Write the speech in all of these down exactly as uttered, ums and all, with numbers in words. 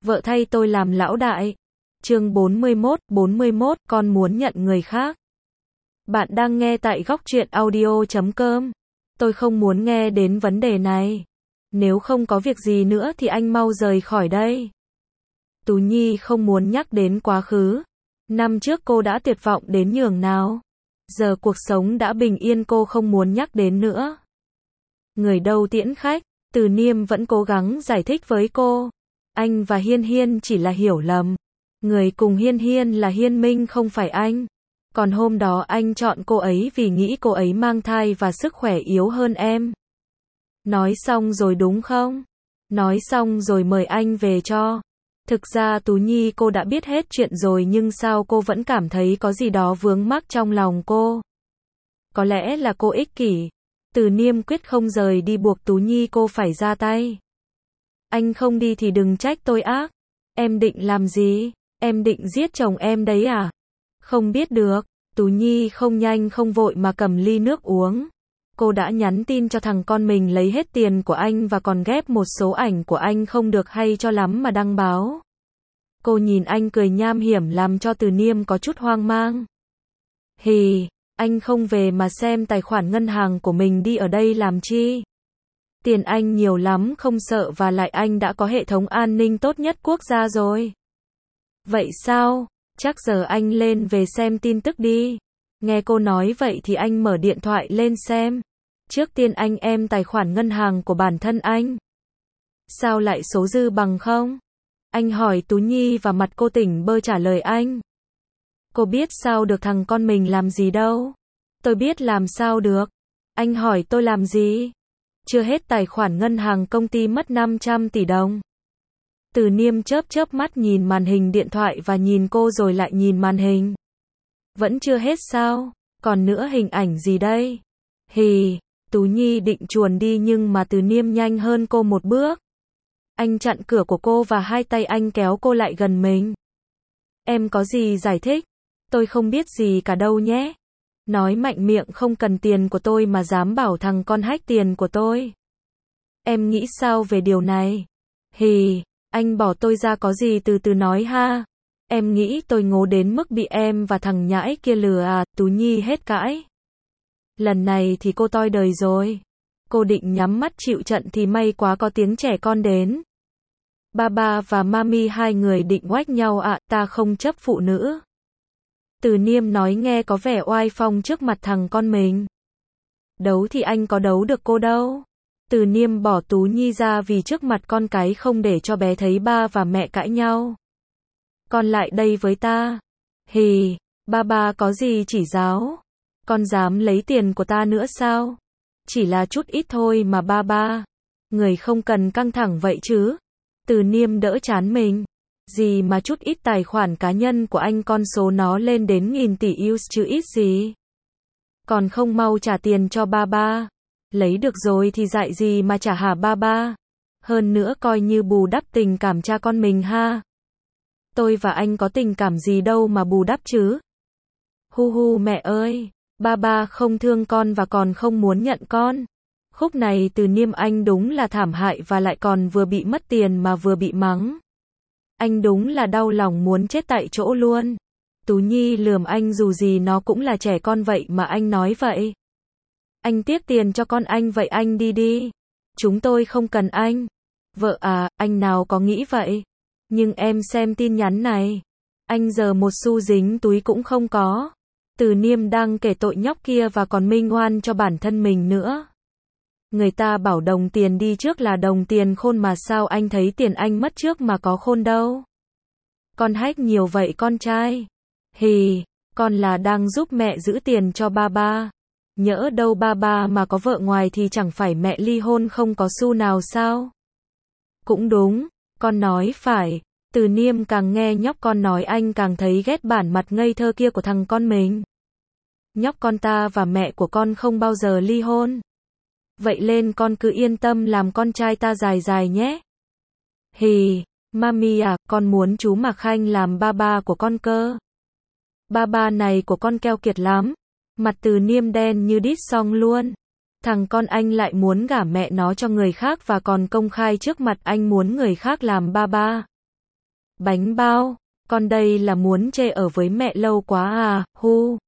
Vợ thay tôi làm lão đại. Chương bốn mươi mốt, bốn mươi mốt, con muốn nhận người khác. Bạn đang nghe tại góc truyện audio chấm com. Tôi không muốn nghe đến vấn đề này. Nếu không có việc gì nữa thì anh mau rời khỏi đây. Tú Nhi không muốn nhắc đến quá khứ. Năm trước cô đã tuyệt vọng đến nhường nào. Giờ cuộc sống đã bình yên, cô không muốn nhắc đến nữa. Người đâu tiễn khách, Từ Niêm vẫn cố gắng giải thích với cô. Anh và Hiên Hiên chỉ là hiểu lầm. Người cùng Hiên Hiên là Hiên Minh không phải anh. Còn hôm đó anh chọn cô ấy vì nghĩ cô ấy mang thai và sức khỏe yếu hơn em. Nói xong rồi đúng không? Nói xong rồi mời anh về cho. Thực ra Tú Nhi cô đã biết hết chuyện rồi, nhưng sao cô vẫn cảm thấy có gì đó vướng mắc trong lòng cô. Có lẽ là cô ích kỷ. Từ Niêm quyết không rời đi, buộc Tú Nhi cô phải ra tay. Anh không đi thì đừng trách tôi ác. Em định làm gì? Em định giết chồng em đấy à? Không biết được. Tú Nhi không nhanh không vội mà cầm ly nước uống. Cô đã nhắn tin cho thằng con mình lấy hết tiền của anh và còn ghép một số ảnh của anh không được hay cho lắm mà đăng báo. Cô nhìn anh cười nham hiểm làm cho Từ Niêm có chút hoang mang. Hì, anh không về mà xem tài khoản ngân hàng của mình đi ở đây làm chi? Tiền anh nhiều lắm không sợ, và lại anh đã có hệ thống an ninh tốt nhất quốc gia rồi. Vậy sao? Chắc giờ anh lên về xem tin tức đi. Nghe cô nói vậy thì anh mở điện thoại lên xem. Trước tiên anh em tài khoản ngân hàng của bản thân anh. Sao lại số dư bằng không? Anh hỏi Tú Nhi và mặt cô tỉnh bơ trả lời anh. Cô biết sao được, thằng con mình làm gì đâu. Tôi biết làm sao được. Anh hỏi tôi làm gì? Chưa hết tài khoản ngân hàng công ty mất năm trăm tỷ đồng. Từ Niêm chớp chớp mắt nhìn màn hình điện thoại và nhìn cô rồi lại nhìn màn hình. Vẫn chưa hết sao? Còn nữa hình ảnh gì đây? Hì, Tú Nhi định chuồn đi nhưng mà Từ Niêm nhanh hơn cô một bước. Anh chặn cửa của cô và hai tay anh kéo cô lại gần mình. Em có gì giải thích? Tôi không biết gì cả đâu nhé. Nói mạnh miệng không cần tiền của tôi mà dám bảo thằng con hack tiền của tôi. Em nghĩ sao về điều này? Hì, anh bỏ tôi ra có gì từ từ nói ha. Em nghĩ tôi ngố đến mức bị em và thằng nhãi kia lừa à? Tú Nhi hết cãi. Lần này thì cô toi đời rồi. Cô định nhắm mắt chịu trận thì may quá có tiếng trẻ con đến. Baba và Mami hai người định oách nhau ạ, à, ta không chấp phụ nữ. Từ Niêm nói nghe có vẻ oai phong trước mặt thằng con mình. Đấu thì anh có đấu được cô đâu. Từ Niêm bỏ Tú Nhi ra vì trước mặt con cái không để cho bé thấy ba và mẹ cãi nhau. Con lại đây với ta. Hì, ba ba có gì chỉ giáo. Con dám lấy tiền của ta nữa sao? Chỉ là chút ít thôi mà ba ba. Người không cần căng thẳng vậy chứ. Từ Niêm đỡ chán mình. Gì mà chút ít, tài khoản cá nhân của anh con số nó lên đến nghìn tỷ views chứ ít gì. Còn không mau trả tiền cho ba ba. Lấy được rồi thì dại gì mà trả hả ba ba. Hơn nữa coi như bù đắp tình cảm cha con mình ha. Tôi và anh có tình cảm gì đâu mà bù đắp chứ. Hu hu mẹ ơi. Ba ba không thương con và còn không muốn nhận con. Khúc này Từ Niêm anh đúng là thảm hại, và lại còn vừa bị mất tiền mà vừa bị mắng. Anh đúng là đau lòng muốn chết tại chỗ luôn. Tú Nhi lườm anh, dù gì nó cũng là trẻ con vậy mà anh nói vậy. Anh tiếc tiền cho con anh vậy anh đi đi. Chúng tôi không cần anh. Vợ à, anh nào có nghĩ vậy. Nhưng em xem tin nhắn này. Anh giờ một xu dính túi cũng không có. Từ Niêm đang kể tội nhóc kia và còn minh oan cho bản thân mình nữa. Người ta bảo đồng tiền đi trước là đồng tiền khôn, mà sao anh thấy tiền anh mất trước mà có khôn đâu. Con hack nhiều vậy con trai. Hì, con là đang giúp mẹ giữ tiền cho ba ba. Nhỡ đâu ba ba mà có vợ ngoài thì chẳng phải mẹ ly hôn không có xu nào sao? Cũng đúng, con nói phải. Từ Niêm càng nghe nhóc con nói anh càng thấy ghét bản mặt ngây thơ kia của thằng con mình. Nhóc con ta và mẹ của con không bao giờ ly hôn. Vậy nên con cứ yên tâm làm con trai ta dài dài nhé. Hì, Mami à, con muốn chú Mạc Khanh làm ba ba của con cơ. Ba ba này của con keo kiệt lắm. Mặt Từ Niêm đen như đít xong luôn. Thằng con anh lại muốn gả mẹ nó cho người khác và còn công khai trước mặt anh muốn người khác làm ba ba. Bánh bao, con đây là muốn chê ở với mẹ lâu quá à, hu.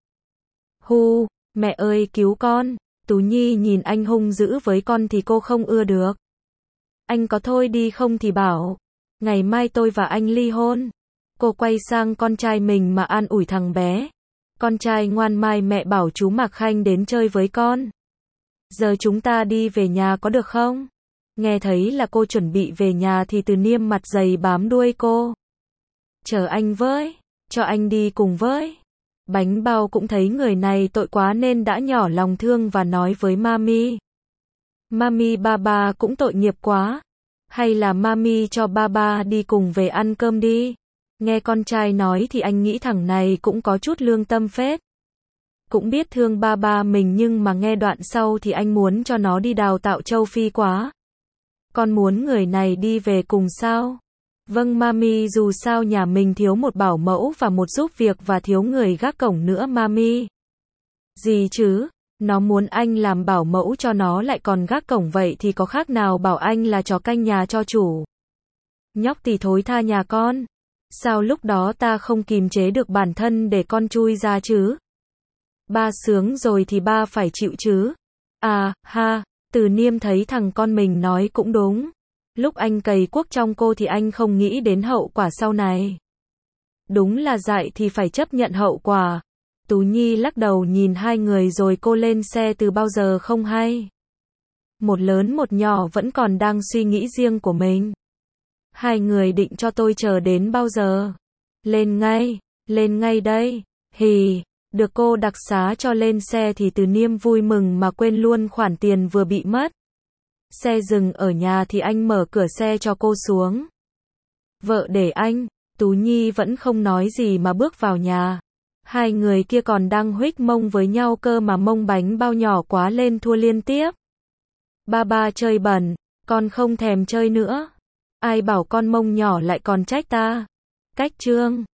Hu, mẹ ơi cứu con. Tú Nhi nhìn anh hung dữ với con thì cô không ưa được. Anh có thôi đi không thì bảo, ngày mai tôi và anh ly hôn. Cô quay sang con trai mình mà an ủi thằng bé. Con trai ngoan, mai mẹ bảo chú Mạc Khanh đến chơi với con. Giờ chúng ta đi về nhà có được không? Nghe thấy là cô chuẩn bị về nhà thì Từ Niêm mặt dày bám đuôi cô. Chờ anh với, cho anh đi cùng với. Bánh bao cũng thấy người này tội quá nên đã nhỏ lòng thương và nói với Mami. Mami, ba ba cũng tội nghiệp quá. Hay là Mami cho ba ba đi cùng về ăn cơm đi. Nghe con trai nói thì anh nghĩ thằng này cũng có chút lương tâm phết. Cũng biết thương ba ba mình nhưng mà nghe đoạn sau thì anh muốn cho nó đi đào tạo châu Phi quá. Con muốn người này đi về cùng sao? Vâng Mami, dù sao nhà mình thiếu một bảo mẫu và một giúp việc và thiếu người gác cổng nữa Mami. Gì chứ? Nó muốn anh làm bảo mẫu cho nó lại còn gác cổng, vậy thì có khác nào bảo anh là chó canh nhà cho chủ. Nhóc tì thối tha nhà con. Sao lúc đó ta không kìm chế được bản thân để con chui ra chứ? Ba sướng rồi thì ba phải chịu chứ. À, ha, Từ Niêm thấy thằng con mình nói cũng đúng. Lúc anh cày cuốc trong cô thì anh không nghĩ đến hậu quả sau này. Đúng là dại thì phải chấp nhận hậu quả. Tú Nhi lắc đầu nhìn hai người rồi cô lên xe từ bao giờ không hay. Một lớn một nhỏ vẫn còn đang suy nghĩ riêng của mình. Hai người định cho tôi chờ đến bao giờ? Lên ngay, lên ngay đây. Hì, được cô đặc xá cho lên xe thì Từ Niêm vui mừng mà quên luôn khoản tiền vừa bị mất. Xe dừng ở nhà thì anh mở cửa xe cho cô xuống. Vợ để anh. Tú Nhi vẫn không nói gì mà bước vào nhà. Hai người kia còn đang huých mông với nhau cơ mà mông bánh bao nhỏ quá lên thua liên tiếp. Ba ba chơi bẩn, con không thèm chơi nữa. Ai bảo con mông nhỏ lại còn trách ta. Cách chương